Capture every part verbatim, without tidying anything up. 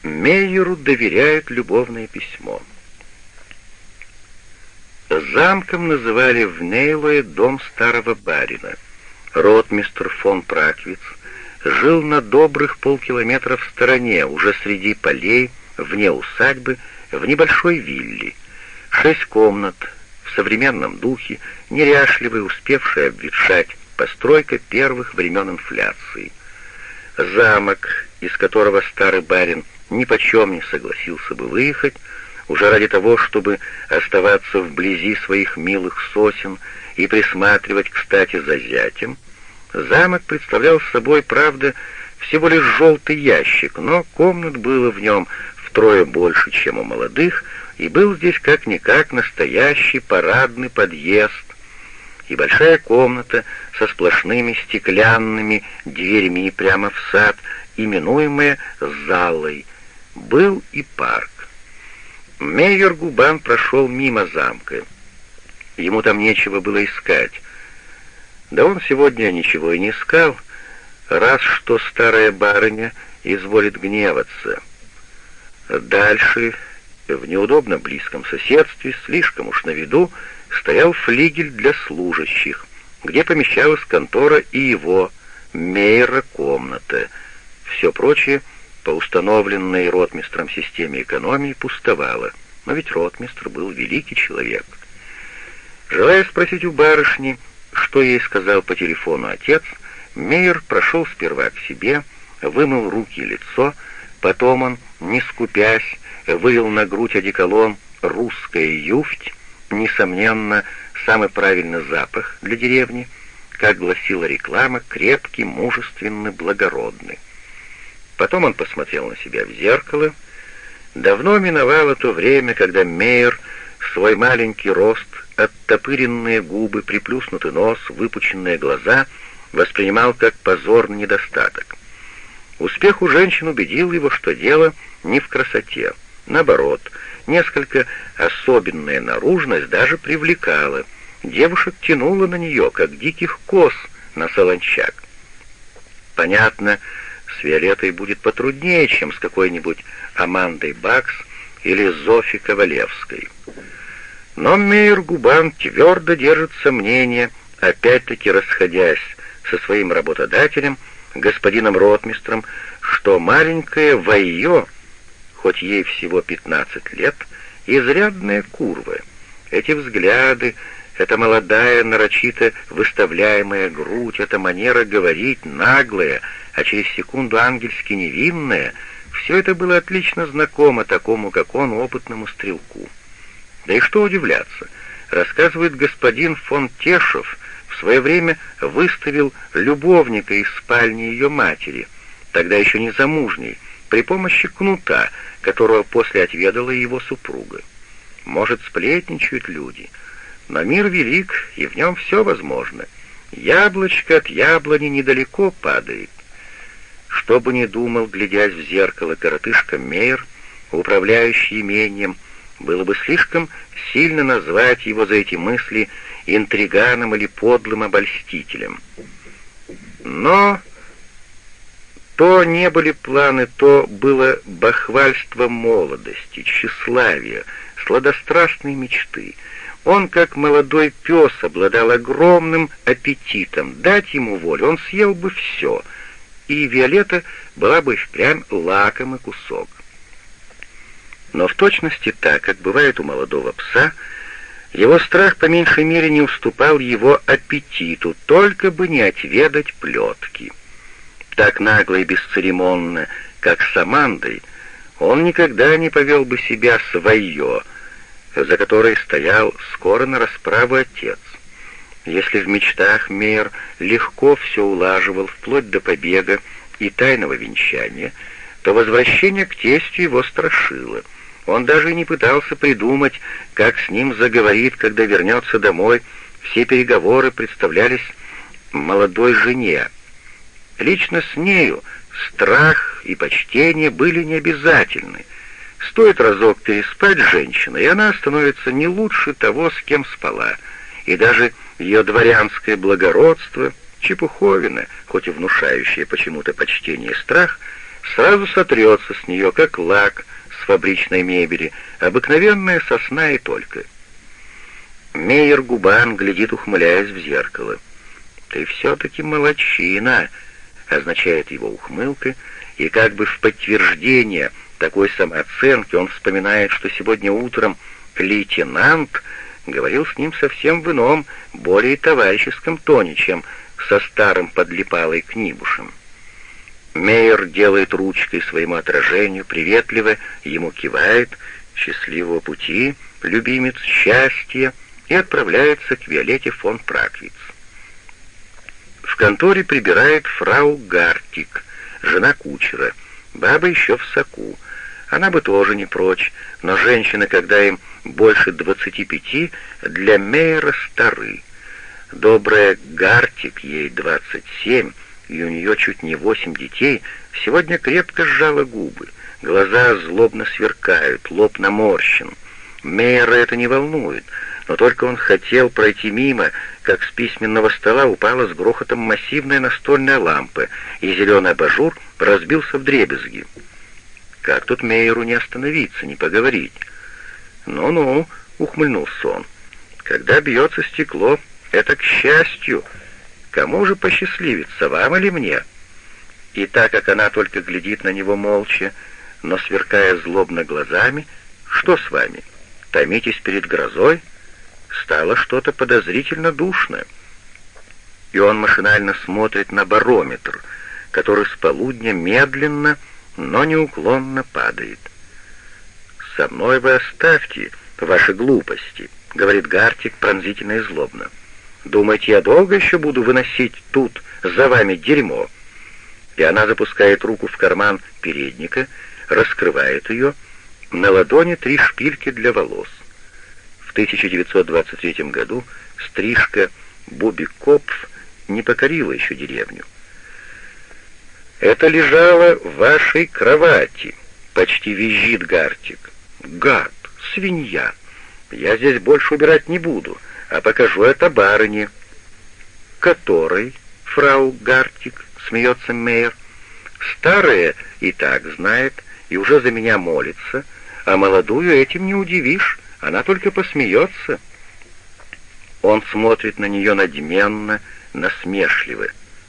Мейеру доверяют любовное письмо. Замком называли в Нейлое дом старого барина. Ротмистр фон Праквиц жил на добрых полкилометра в стороне, уже среди полей, вне усадьбы, в небольшой вилле. Шесть комнат, в современном духе, неряшливая, успевшая обветшать постройка первых времен инфляции. Замок, из которого старый барин нипочем не согласился бы выехать, уже ради того, чтобы оставаться вблизи своих милых сосен и присматривать, кстати, за зятем. Замок представлял собой, правда, всего лишь желтый ящик, но комнат было в нем втрое больше, чем у молодых, и был здесь как-никак настоящий парадный подъезд, и большая комната со сплошными стеклянными дверями прямо в сад, именуемая залой. Был и парк. Мейер Губан прошел мимо замка. Ему там нечего было искать. Да он сегодня ничего и не искал, раз что старая барыня изволит гневаться. Дальше, в неудобно близком соседстве, слишком уж на виду, стоял флигель для служащих, где помещалась контора и его, Мейера, комната. Все прочее, по установленной ротмистром системе экономии, пустовало, но ведь ротмистр был великий человек. Желая спросить у барышни, что ей сказал по телефону отец, Мейер прошел сперва к себе, вымыл руки и лицо, потом он, не скупясь, вылил на грудь одеколон «Русская юфть», несомненно, самый правильный запах для деревни, как гласила реклама, крепкий, мужественный, благородный. Потом он посмотрел на себя в зеркало. Давно миновало то время, когда Мейер свой маленький рост, оттопыренные губы, приплюснутый нос, выпученные глаза воспринимал как позорный недостаток. Успех у женщин убедил его, что дело не в красоте. Наоборот, несколько особенная наружность даже привлекала. Девушек тянуло на нее, как диких коз на солончак. Понятно, с Виолеттой будет потруднее, чем с какой-нибудь Амандой Бакс или Зофи Ковалевской. Но Мейер Губан твердо держится мнение, опять-таки расходясь со своим работодателем, господином ротмистром, что маленькая Вайо, хоть ей всего пятнадцать лет, изрядная курва. Эти взгляды, эта молодая, нарочито выставляемая грудь, эта манера говорить, наглая, а через секунду ангельски невинная, все это было отлично знакомо такому, как он, опытному стрелку. Да и что удивляться, рассказывает господин фон Тешев, в свое время выставил любовника из спальни ее матери, тогда еще не замужней, при помощи кнута, которого после отведала его супруга. Может, сплетничают люди, но мир велик, и в нем все возможно. Яблочко от яблони недалеко падает. Что бы ни думал, глядясь в зеркало, коротышка Мейер, управляющий имением, было бы слишком сильно назвать его за эти мысли интриганом или подлым обольстителем. Но то не были планы, то было бахвальство молодости, тщеславия, сладострастной мечты. Он, как молодой пес, обладал огромным аппетитом. Дать ему волю, он съел бы все, и Виолетта была бы впрямь лакомый кусок. Но в точности так, как бывает у молодого пса, его страх по меньшей мере не уступал его аппетиту, только бы не отведать плетки. Так нагло и бесцеремонно, как с Амандой, он никогда не повел бы себя свое, за которой стоял скоро на расправу отец. Если в мечтах Мейер легко все улаживал вплоть до побега и тайного венчания, то возвращение к тестю его страшило. Он даже и не пытался придумать, как с ним заговорит, когда вернется домой. Все переговоры представлялись молодой жене. Лично с нею страх и почтение были необязательны. Стоит разок переспать с женщиной, и она становится не лучше того, с кем спала. И даже ее дворянское благородство, чепуховина, хоть и внушающее почему-то почтение и страх, сразу сотрется с нее, как лак с фабричной мебели, обыкновенная сосна и только. Мейер Губан глядит, ухмыляясь в зеркало. «Ты все-таки молодчина», — означает его ухмылка, и как бы в подтверждение такой самооценки он вспоминает, что сегодня утром лейтенант говорил с ним совсем в ином, более товарищеском тоне, чем со старым подлипалой Книбушем. Мейер делает ручкой своему отражению, приветливо ему кивает, счастливого пути, любимец, счастья, и отправляется к Виолетте фон Праквиц. В конторе прибирает фрау Гартик, жена кучера, баба еще в соку. Она бы тоже не прочь, но женщины, когда им больше двадцати пяти, для Мейера стары. Добрая Гартик, ей двадцать семь, и у нее чуть не восемь детей, сегодня крепко сжала губы, глаза злобно сверкают, лоб наморщен. Мейера это не волнует, но только он хотел пройти мимо, как с письменного стола упала с грохотом массивная настольная лампа, и зеленый абажур разбился вдребезги. Как тут Мейеру не остановиться, не поговорить? «Ну-ну», — ухмыльнулся он, — «когда бьется стекло, это к счастью. Кому же посчастливится, вам или мне?» И так как она только глядит на него молча, но сверкая злобно глазами, «Что с вами? Томитесь перед грозой?» Стало что-то подозрительно душно. И он машинально смотрит на барометр, который с полудня медленно, но неуклонно падает. «Со мной вы оставьте ваши глупости», — говорит Гартик пронзительно и злобно. «Думаете, я долго еще буду выносить тут за вами дерьмо?» И она запускает руку в карман передника, раскрывает ее, на ладони три шпильки для волос. В тысяча девятьсот двадцать третьем году стрижка Буби-Копф не покорила еще деревню. «Это лежало в вашей кровати», — почти визжит Гартик. «Гад, свинья! Я здесь больше убирать не буду, а покажу это барыне». «Которой, фрау Гартик?» — смеется Мейер. «Старая и так знает, и уже за меня молится, а молодую этим не удивишь, она только посмеется». Он смотрит на нее надменно, насмешливо.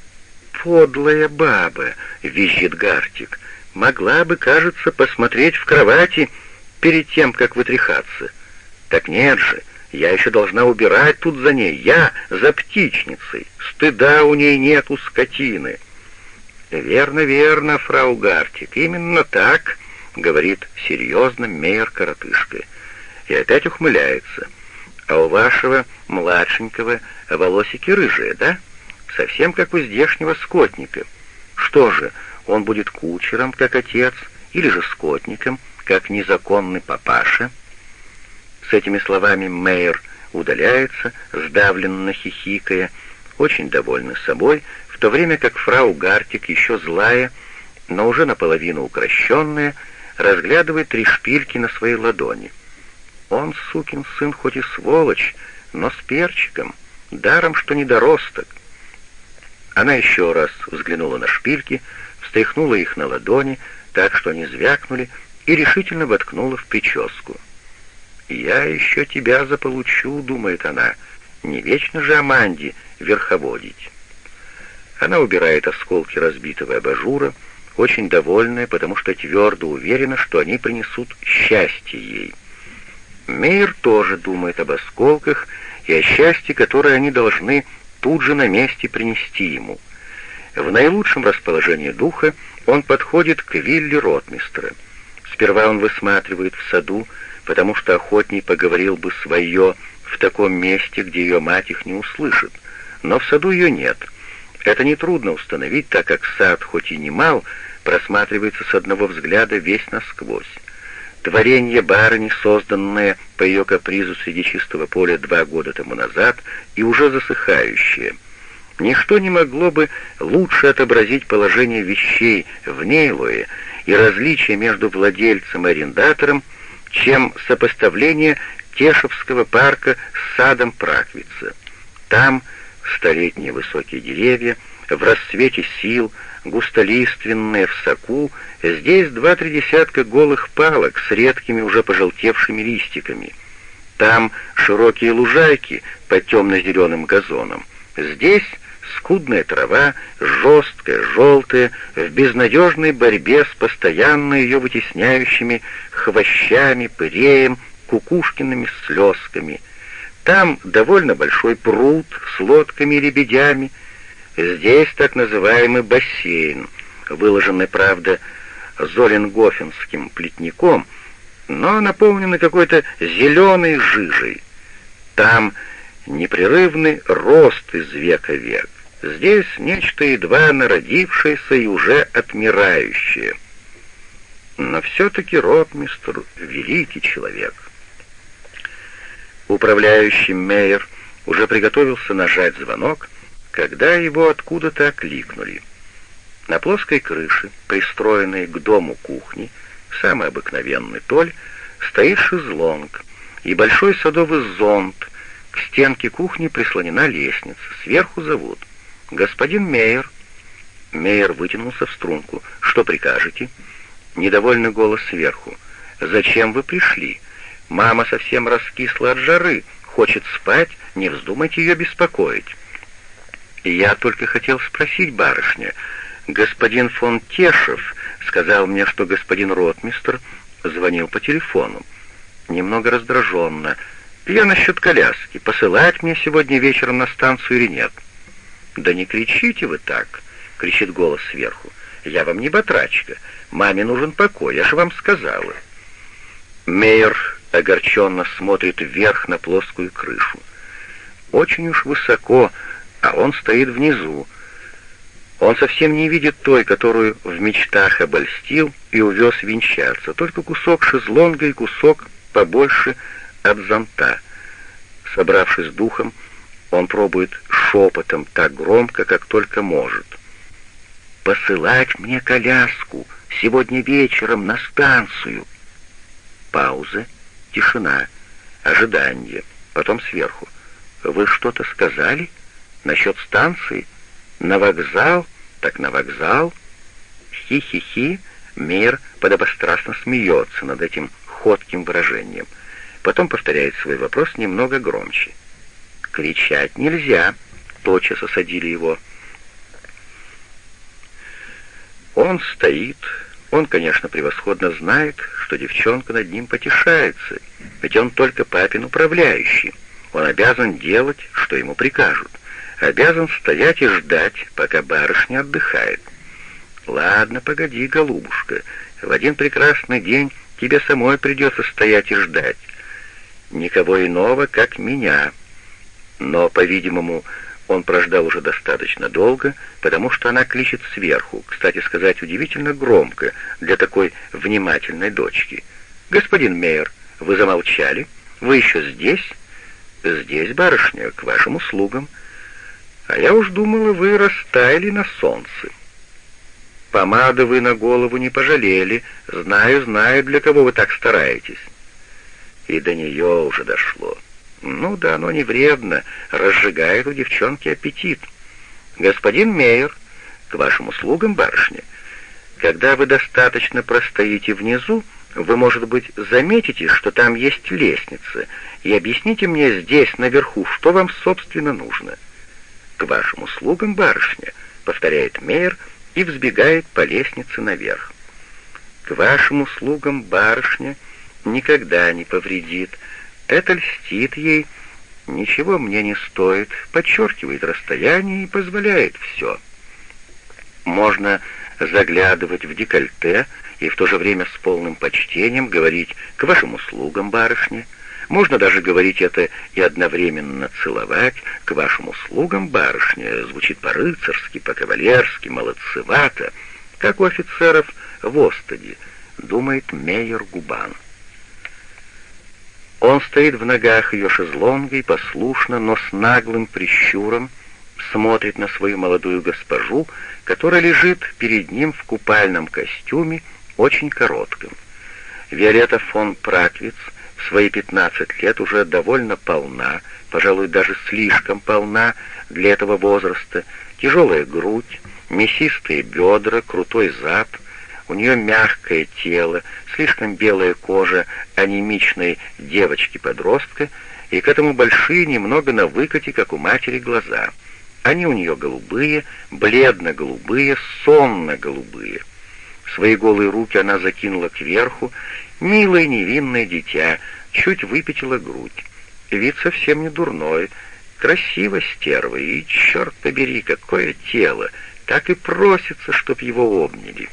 «Подлая баба!» — визжит Гартик. «Могла бы, кажется, посмотреть в кровати перед тем, как вытряхаться. Так нет же, я еще должна убирать тут за ней, я за птичницей. Стыда у ней нет, у скотины». «Верно, верно, фрау Гартик, именно так», — говорит серьезно Мейер-коротышка. И опять ухмыляется. «А у вашего младшенького волосики рыжие, да? Совсем как у здешнего скотника. Что же, он будет кучером, как отец, или же скотником, как незаконный папаша?» С этими словами Мейер удаляется, сдавленно хихикая, очень довольный собой, в то время как фрау Гартик, еще злая, но уже наполовину укращенная, разглядывает три шпильки на своей ладони. Он, сукин сын, хоть и сволочь, но с перчиком, даром, что недоросток. Она еще раз взглянула на шпильки, встряхнула их на ладони, так что они звякнули, и решительно воткнула в прическу. «Я еще тебя заполучу», — думает она, — «не вечно же Аманде верховодить». Она убирает осколки разбитого абажура, очень довольная, потому что твердо уверена, что они принесут счастье ей. Мейер тоже думает об осколках и о счастье, которое они должны тут же на месте принести ему. В наилучшем расположении духа он подходит к вилле ротмистра. Сперва он высматривает в саду, потому что охотней поговорил бы свое в таком месте, где ее мать их не услышит. Но в саду ее нет. Это нетрудно установить, так как сад, хоть и не мал, просматривается с одного взгляда весь насквозь. Творение барыни, созданное по ее капризу среди чистого поля два года тому назад, и уже засыхающее. Ничто не могло бы лучше отобразить положение вещей в Нейлое и различия между владельцем и арендатором, чем сопоставление Тешевского парка с садом Праквица. Там столетние высокие деревья, в расцвете сил, густолиственные в соку, здесь два-три десятка голых палок с редкими уже пожелтевшими листиками. Там широкие лужайки под темно-зеленым газоном. Здесь скудная трава, жесткая, желтая, в безнадежной борьбе с постоянно ее вытесняющими хвощами, пыреем, кукушкиными слезками. Там довольно большой пруд с лодками и лебедями. Здесь так называемый бассейн, выложенный, правда, золенгофенским плетником, но наполненный какой-то зеленой жижей. Там непрерывный рост из века в век. Здесь нечто едва народившееся и уже отмирающее. Но все-таки ротмистр — великий человек. Управляющий Мейер уже приготовился нажать звонок, когда его откуда-то окликнули. На плоской крыше, пристроенной к дому кухни, самый обыкновенный толь, стоит шезлонг и большой садовый зонт. К стенке кухни прислонена лестница. Сверху зовут: «Господин Мейер». Мейер вытянулся в струнку. «Что прикажете?» Недовольный голос сверху: «Зачем вы пришли? Мама совсем раскисла от жары, хочет спать, не вздумайте ее беспокоить». «Я только хотел спросить, барышня, господин фон Тешев сказал мне, что господин ротмистр звонил по телефону. Немного раздраженно. Я насчет коляски. Посылать мне сегодня вечером на станцию или нет?» «Да не кричите вы так!» — кричит голос сверху. «Я вам не батрачка. Маме нужен покой, я же вам сказала». Мейер огорченно смотрит вверх на плоскую крышу. Очень уж высоко, а он стоит внизу. Он совсем не видит той, которую в мечтах обольстил и увез венчаться, только кусок шезлонга и кусок побольше от зонта. Собравшись с духом, он пробует шепотом так громко, как только может: «Посылать мне коляску сегодня вечером на станцию». Пауза, тишина, ожидание. Потом сверху: «Вы что-то сказали? Насчет станции? На вокзал? Так на вокзал?» Хи-хи-хи. Мейер подобострастно смеется над этим ходким выражением. Потом повторяет свой вопрос немного громче. «Кричать нельзя», — тотчас осадили его. Он стоит. Он, конечно, превосходно знает, что девчонка над ним потешается, ведь он только папин управляющий. Он обязан делать, что ему прикажут. Обязан стоять и ждать, пока барышня отдыхает. «Ладно, погоди, голубушка, в один прекрасный день тебе самой придется стоять и ждать. Никого иного, как меня». Но, по-видимому, он прождал уже достаточно долго, потому что она кличет сверху, кстати сказать, удивительно громко для такой внимательной дочки. «Господин Мейер, вы замолчали? Вы еще здесь?» «Здесь, барышня, к вашим услугам. А я уж думала, вы растаяли на солнце. Помады вы на голову не пожалели. Знаю, знаю, для кого вы так стараетесь». И до нее уже дошло. Ну да, оно не вредно, разжигает у девчонки аппетит. «Господин Мейер, к вашим услугам, барышня. Когда вы достаточно простоите внизу, вы, может быть, заметите, что там есть лестница, и объясните мне здесь, наверху, что вам, собственно, нужно». «К вашим услугам, барышня», — повторяет Мейер и взбегает по лестнице наверх. «К вашим услугам, барышня» никогда не повредит. Это льстит ей, ничего мне не стоит, подчеркивает расстояние и позволяет все. Можно заглядывать в декольте и в то же время с полным почтением говорить «к вашим услугам, барышня». Можно даже говорить это и одновременно целовать. «К вашим услугам, барышня» звучит по-рыцарски, по-кавалерски, молодцевато, как у офицеров в Остаде, думает Мейер Губан. Он стоит в ногах ее шезлонга и послушно, но с наглым прищуром смотрит на свою молодую госпожу, которая лежит перед ним в купальном костюме, очень коротком. Виолетта фон Праквиц в свои пятнадцать лет уже довольно полна, пожалуй, даже слишком полна для этого возраста, тяжелая грудь, Мясистые бедра, крутой зад, у нее мягкое тело, слишком белая кожа анемичной девочки-подростка, и к этому большие, немного на выкате, как у матери, глаза. Они у нее голубые, бледно-голубые, сонно-голубые. Свои голые руки она закинула кверху, милое невинное дитя, чуть выпятила грудь. Вид совсем не дурной, красиво стерва, и, черт побери, какое тело, так и просится, чтоб его обняли.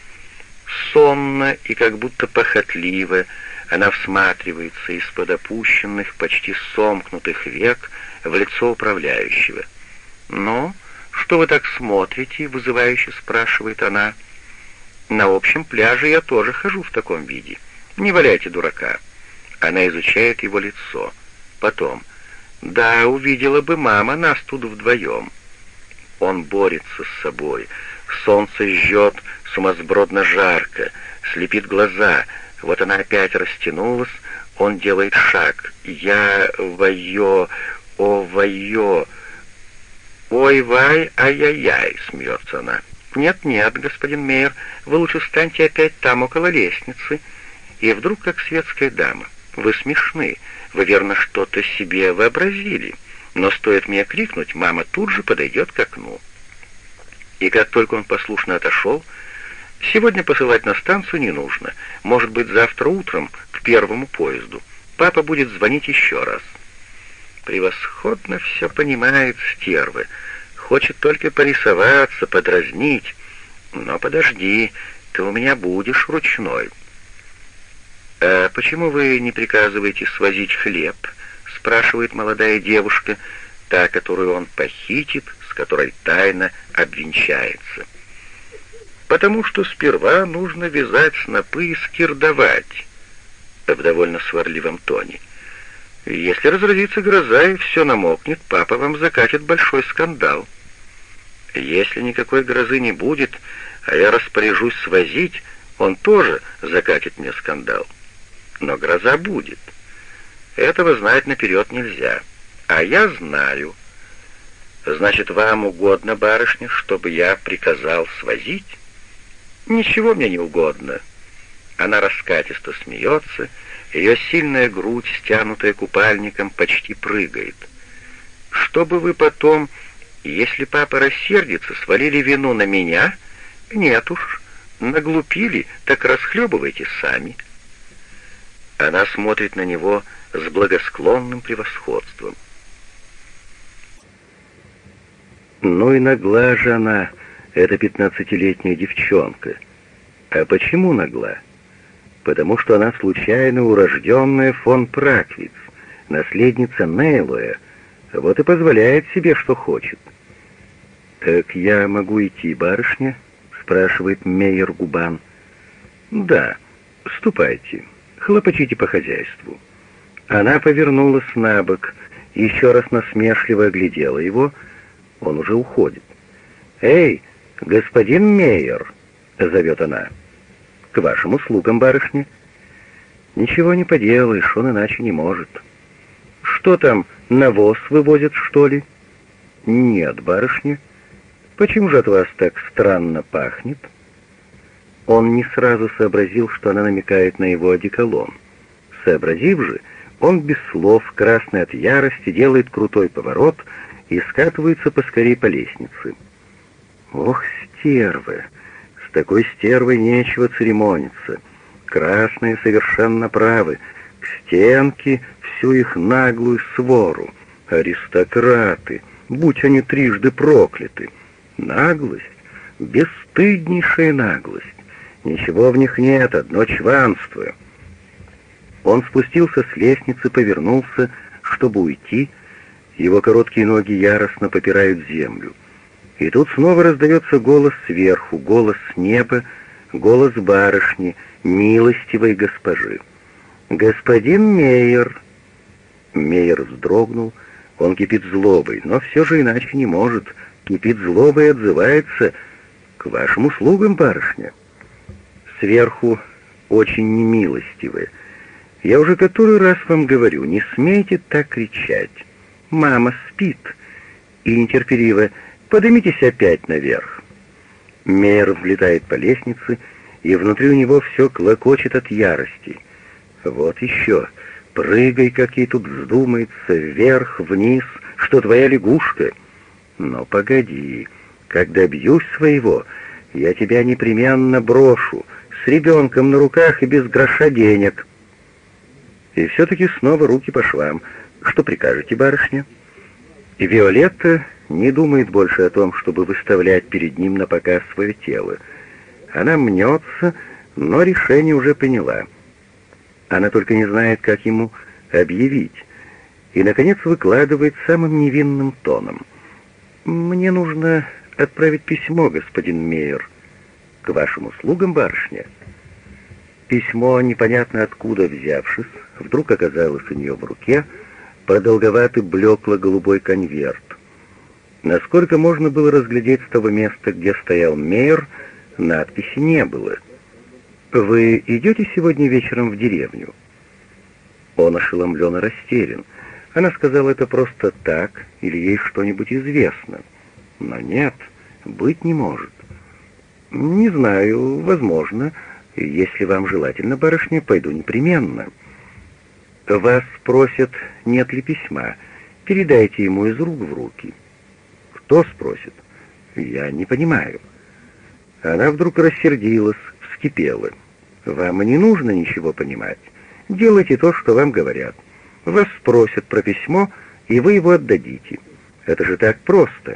Сонно и как будто похотливо она всматривается из-под опущенных, почти сомкнутых век в лицо управляющего. «Ну, что вы так смотрите?» — вызывающе спрашивает она. «На общем пляже я тоже хожу в таком виде. Не валяйте дурака». Она изучает его лицо. Потом: «Да, увидела бы мама нас тут вдвоем». Он борется с собой. Солнце жжет сумасбродно жарко, слепит глаза. Вот она опять растянулась. Он делает шаг. «Я вое, о вое, ой-вай, ай-яй-яй», — смеется она. «Нет-нет, господин Мейер, вы лучше встаньте опять там, около лестницы». И вдруг, как светская дама: «Вы смешны, вы, верно, что-то себе вообразили, но стоит мне крикнуть, мама тут же подойдет к окну». И как только он послушно отошел: «Сегодня посылать на станцию не нужно, может быть, завтра утром к первому поезду. Папа будет звонить еще раз». Превосходно все понимает стерва, хочет только порисоваться, подразнить. «Но подожди, ты у меня будешь ручной». «А почему вы не приказываете свозить хлеб?» — спрашивает молодая девушка, та, которую он похитит, с которой тайно обвенчается. «Потому что сперва нужно вязать снопы и скирдовать», — в довольно сварливом тоне. «Если разразится гроза и все намокнет, папа вам закатит большой скандал. Если никакой грозы не будет, а я распоряжусь свозить, он тоже закатит мне скандал. Но гроза будет. Этого знать наперед нельзя. А я знаю. Значит, вам угодно, барышня, чтобы я приказал свозить?» «Ничего мне не угодно». Она раскатисто смеется, ее сильная грудь, стянутая купальником, почти прыгает. «Чтобы вы потом, если папа рассердится, свалили вину на меня? Нет уж, наглупили, так расхлебывайте сами». Она смотрит на него с благосклонным превосходством. Ну и нагла же она, эта пятнадцатилетняя девчонка. А почему нагла? Потому что она случайно урожденная фон Праквиц, наследница Нейлоя, вот и позволяет себе, что хочет. «Так я могу идти, барышня?» — спрашивает Мейер Губан. «Да, ступайте, хлопочите по хозяйству». Она повернулась на бок, еще раз насмешливо оглядела его. Он уже уходит. «Эй, господин Мейер!» — зовет она. «К вашим услугам, барышня». «Ничего не поделаешь, он иначе не может». «Что там, навоз вывозят, что ли?» «Нет, барышня». «Почему же от вас так странно пахнет?» Он не сразу сообразил, что она намекает на его одеколон. Сообразив же, он без слов, красный от ярости, делает крутой поворот и скатывается поскорей по лестнице. Ох, стерва! С такой стервой нечего церемониться. Красные совершенно правы. К стенке всю их наглую свору. Аристократы, будь они трижды прокляты. Наглость, бесстыднейшая наглость. Ничего в них нет, одно чванство. Он спустился с лестницы, повернулся, чтобы уйти. Его короткие ноги яростно попирают землю. И тут снова раздается голос сверху, голос с неба, голос барышни, милостивой госпожи. «Господин Мейер!» Мейер вздрогнул, он кипит злобой, но все же иначе не может. Кипит злобой и отзывается: «К вашим услугам, барышня!» Сверху очень немилостивы. «Я уже который раз вам говорю, не смейте так кричать. Мама спит». И нетерпеливо: «Поднимитесь опять наверх». Мейер взлетает по лестнице, и внутри у него все клокочет от ярости. Вот еще. Прыгай, как ей тут вздумается, вверх, вниз, что твоя лягушка. Но погоди, когда добьюсь своего, я тебя непременно брошу, с ребенком на руках и без гроша денег. И все-таки снова руки по швам. Что прикажете, барышня? И Виолетта не думает больше о том, чтобы выставлять перед ним на показ свое тело. Она мнется, но решение уже приняла. Она только не знает, как ему объявить. И, наконец, выкладывает самым невинным тоном. «Мне нужно отправить письмо, господин Мейер. К вашим услугам, барышня». Письмо, непонятно откуда взявшись, вдруг оказалось у нее в руке, продолговатый блекло-голубой конверт. Насколько можно было разглядеть с того места, где стоял Мейер, надписи не было. «Вы идете сегодня вечером в деревню?» Он ошеломлен и растерян. Она сказала это просто так, или ей что-нибудь известно. Но нет, быть не может. «Не знаю, возможно. Если вам желательно, барышня, пойду непременно. Вас спросят, нет ли письма. Передайте ему из рук в руки». «Кто спросит?» «Я не понимаю». Она вдруг рассердилась, вскипела. «Вам и не нужно ничего понимать. Делайте то, что вам говорят. Вас спросят про письмо, и вы его отдадите. Это же так просто».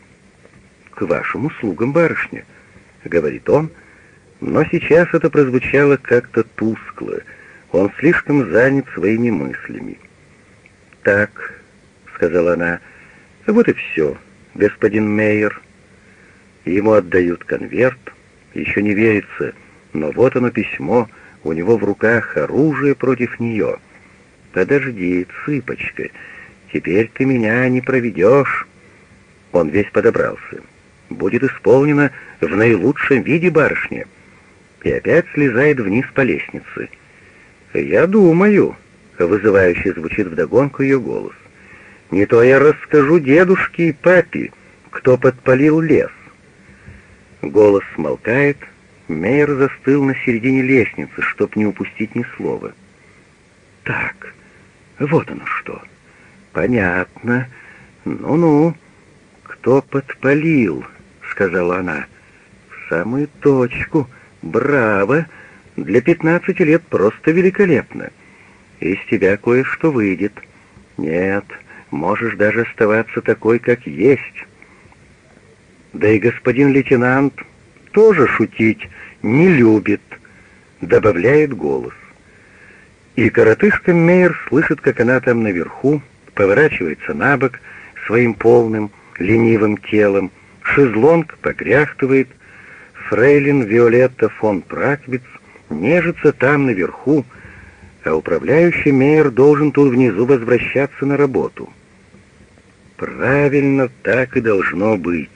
«К вашим услугам, барышня», — говорит он, но сейчас это прозвучало как-то тускло. Он слишком занят своими мыслями. «Так», — сказала она, — «вот и все, господин Мейер». Ему отдают конверт, еще не верится, но вот оно письмо, у него в руках оружие против нее. «Подожди, цыпочка, теперь ты меня не проведешь». Он весь подобрался. «Будет исполнено в наилучшем виде, барышня». И опять слезает вниз по лестнице. «Я думаю», — вызывающе звучит вдогонку ее голос, «не то я расскажу дедушке и папе, кто подпалил лес». Голос смолкает, Мейер застыл на середине лестницы, чтоб не упустить ни слова. «Так, вот оно что. Понятно. Ну-ну. Кто подпалил?» — сказала она. «В самую точку. Браво! Для пятнадцати лет просто великолепно. Из тебя кое-что выйдет. Нет, можешь даже оставаться такой, как есть». Да и господин лейтенант тоже шутить не любит, добавляет голос. И коротышка Мейер слышит, как она там наверху поворачивается на бок своим полным, ленивым телом, шезлонг покряхтывает, фрейлин Виолетта фон Праквиц нежится там наверху, а управляющий Мейер должен тут внизу возвращаться на работу. Правильно, так и должно быть.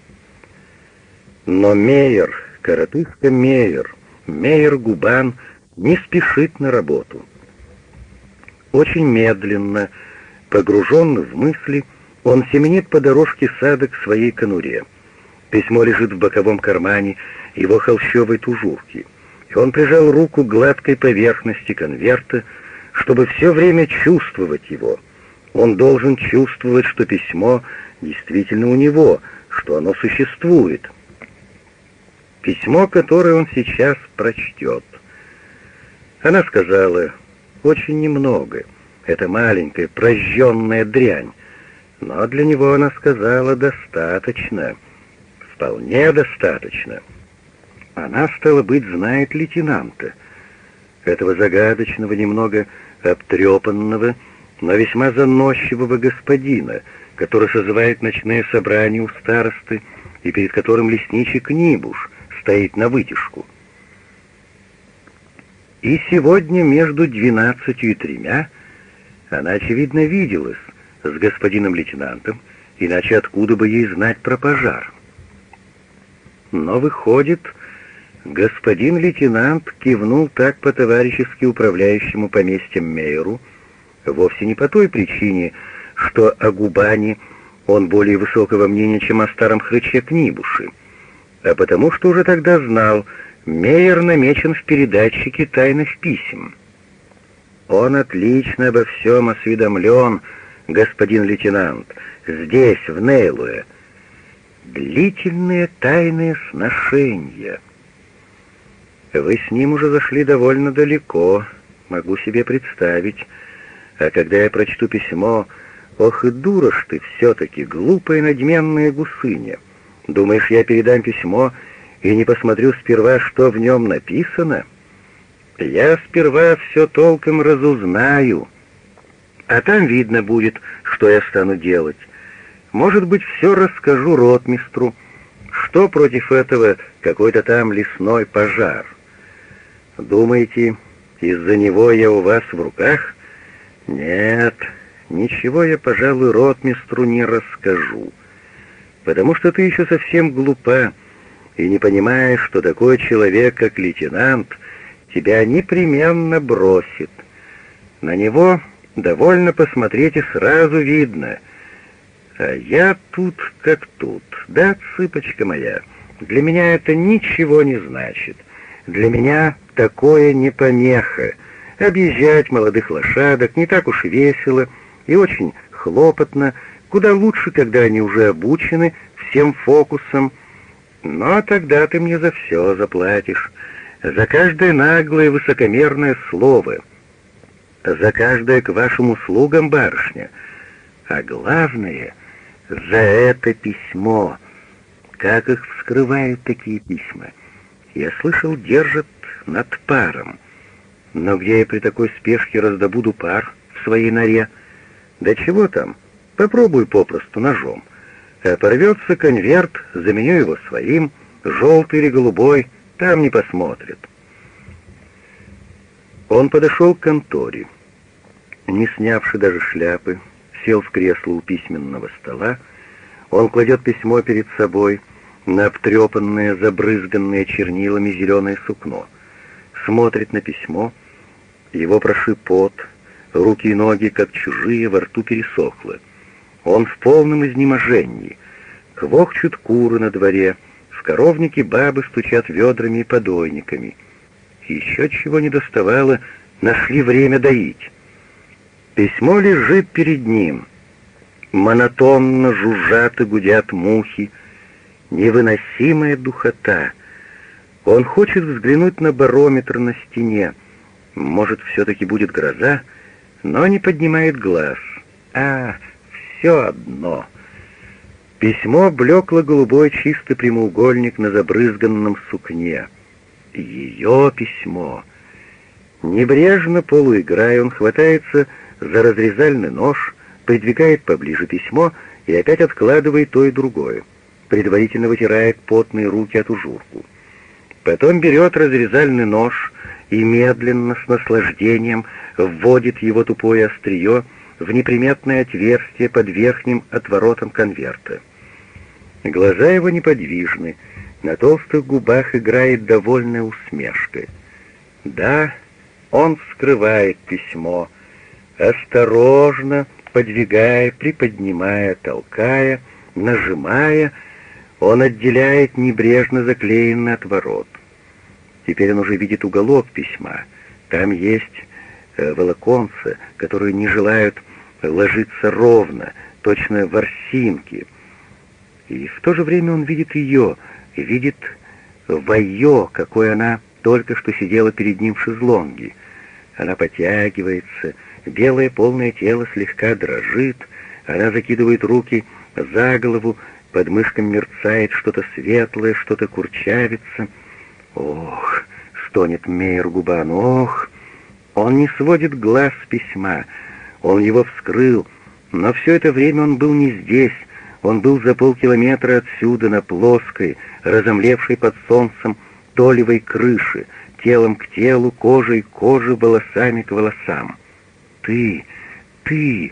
Но Мейер, коротышка Мейер, Мейер Губан не спешит на работу. Очень медленно, погруженный в мысли, он семенит по дорожке сада к своей конуре. Письмо лежит в боковом кармане его холщовой тужурки, и он прижал руку к гладкой поверхности конверта, чтобы все время чувствовать его. Он должен чувствовать, что письмо действительно у него, что оно существует. Письмо, которое он сейчас прочтет. Она сказала очень немного. Это маленькая, прожженная дрянь. Но для него она сказала достаточно. Вполне достаточно. Она, стало быть, знает лейтенанта. Этого загадочного, немного обтрепанного, но весьма заносчивого господина, который созывает ночные собрания у старосты и перед которым лесничий Книбуш стоит на вытяжку. И сегодня между двенадцатью и тремя она, очевидно, виделась с господином лейтенантом, иначе откуда бы ей знать про пожар? Но, выходит, господин лейтенант кивнул так по-товарищески управляющему поместьем Мейеру, вовсе не по той причине, что о Губане он более высокого мнения, чем о старом хрыче Книбуше. а потому что уже тогда знал, Мейер намечен в передатчике тайных писем. Он отлично обо всем осведомлен, господин лейтенант, здесь, в Нейлуэ. Длительные тайные сношения. Вы с ним уже зашли довольно далеко, могу себе представить. А когда я прочту письмо, ох и дура ж ты все-таки, глупая надменная гусыня. Думаешь, я передам письмо и не посмотрю сперва, что в нем написано? Я сперва все толком разузнаю, а там видно будет, что я стану делать. Может быть, все расскажу ротмистру. Что против этого какой-то там лесной пожар? Думаете, из-за него я у вас в руках? Нет, ничего я, пожалуй, ротмистру не расскажу, потому что ты еще совсем глупа и не понимаешь, что такой человек, как лейтенант, тебя непременно бросит. На него довольно посмотреть и сразу видно. А я тут как тут, да, цыпочка моя, для меня это ничего не значит. Для меня такое не помеха. Объезжать молодых лошадок не так уж весело и очень хлопотно, куда лучше, когда они уже обучены всем фокусам. Но тогда ты мне за все заплатишь, за каждое наглое высокомерное слово, за каждое к вашим услугам, барышня. А главное, за это письмо. Как их вскрывают такие письма? Я слышал, держат над паром. Но где я при такой спешке раздобуду пар в своей норе? Да чего там? Попробуй попросту ножом. А порвется конверт, заменю его своим, желтый или голубой, там не посмотрят. Он подошел к конторе. Не снявши даже шляпы, сел в кресло у письменного стола. Он кладет письмо перед собой на обтрепанное, забрызганное чернилами зеленое сукно. Смотрит на письмо, его прошиб пот, руки и ноги, как чужие, во рту пересохло. Он в полном изнеможении. Квохчут куры на дворе, в коровнике бабы стучат ведрами и подойниками. Еще чего не доставало, нашли время доить. Письмо лежит перед ним. Монотонно жужжат и гудят мухи. Невыносимая духота. Он хочет взглянуть на барометр на стене. Может, все-таки будет гроза, но не поднимает глаз. А, все одно. Письмо блекло-голубой чистый прямоугольник на забрызганном сукне. Ее письмо. Небрежно, полуиграя, он хватается за разрезальный нож, придвигает поближе письмо и опять откладывает то и другое. Предварительно вытирает потные руки от ужурку. Потом берет разрезальный нож и медленно, с наслаждением, вводит его тупое острие в неприметное отверстие под верхним отворотом конверта. Глаза его неподвижны, на толстых губах играет довольная усмешка. Да, он вскрывает письмо, осторожно, подвигая, приподнимая, толкая, нажимая, он отделяет небрежно заклеенный отворот. Теперь он уже видит уголок письма. Там есть э, волоконца, которые не желают ложиться ровно, точно ворсинки. И в то же время он видит ее, и видит вое, какой она только что сидела перед ним в шезлонге. Она потягивается, белое полное тело слегка дрожит, она закидывает руки за голову, под мышками мерцает что-то светлое, что-то курчавится. Ох, стонет Мейер Губан, ох! Он не сводит глаз с письма, он его вскрыл, но все это время он был не здесь, он был за полкилометра отсюда, на плоской, разомлевшей под солнцем толевой крыше, телом к телу, кожей к коже, волосами к волосам. Ты, ты...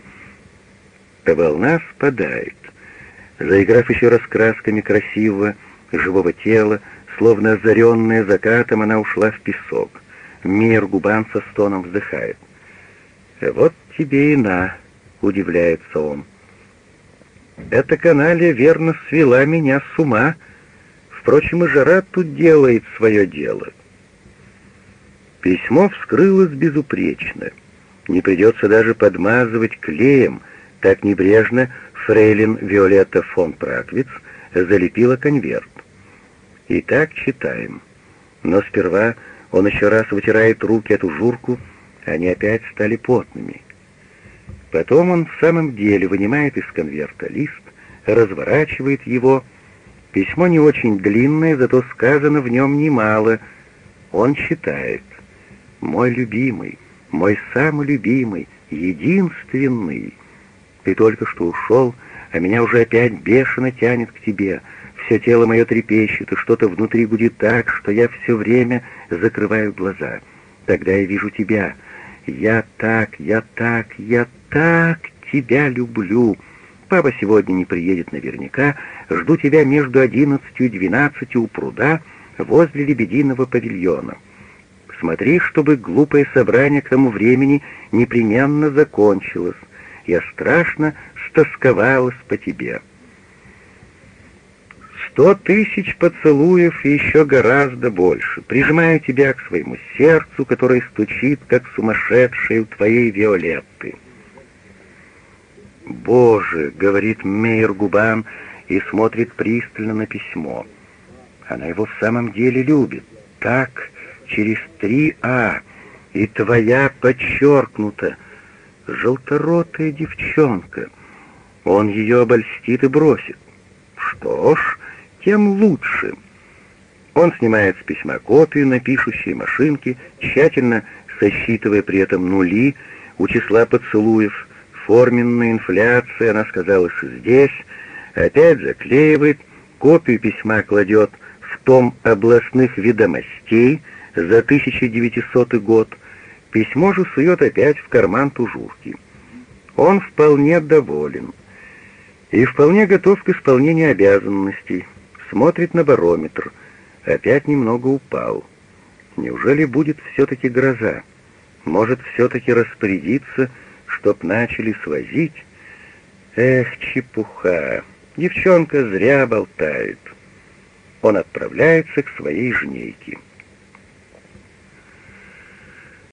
Волна спадает. Заиграв еще раз красками красивого, живого тела, словно озаренная закатом, она ушла в песок. Мейер Губан со стоном вздыхает. «Вот тебе и на», — удивляется он. «Эта каналья верно свела меня с ума. В Впрочем, и жара тут делает свое дело. Письмо вскрылось безупречно. Не придется даже подмазывать клеем, так небрежно фрейлин Виолетта фон Праквиц залепила конверт. Итак, читаем. Но сперва он еще раз вытирает руки эту журку, они опять стали потными. Потом он в самом деле вынимает из конверта лист, разворачивает его. Письмо не очень длинное, зато сказано в нем немало. Он читает: «Мой любимый, мой самый любимый, единственный, ты только что ушел, а меня уже опять бешено тянет к тебе. Все тело мое трепещет, и что-то внутри гудит так, что я все время закрываю глаза. Тогда я вижу тебя. Я так, я так, я так тебя люблю. Папа сегодня не приедет наверняка. Жду тебя между одиннадцатью и двенадцатью у пруда возле лебединого павильона. Смотри, чтобы глупое собрание к тому времени непременно закончилось. Я страшно стосковалась по тебе. Сто тысяч поцелуев и еще гораздо больше. Прижимаю тебя к своему сердцу, которое стучит, как сумасшедшее у твоей Виолетты». «Боже!» — говорит Мейер губам и смотрит пристально на письмо. Она его в самом деле любит. Так, через три «а», и твоя подчеркнута. Желторотая девчонка. Он ее обольстит и бросит. Что ж, тем лучше. Он снимает с письма копию на пишущей машинке, тщательно сосчитывая при этом нули у числа поцелуев. Форменная инфляция, она сказалась здесь. Опять заклеивает, копию письма кладет в том областных ведомостей за тысяча девятисотый год. Письмо же сует опять в карман тужурки. Он вполне доволен и вполне готов к исполнению обязанностей. Смотрит на барометр. Опять немного упал. Неужели будет все-таки гроза? Может, все-таки распорядиться, чтоб начали свозить? Эх, чепуха! Девчонка зря болтает. Он отправляется к своей жнейке.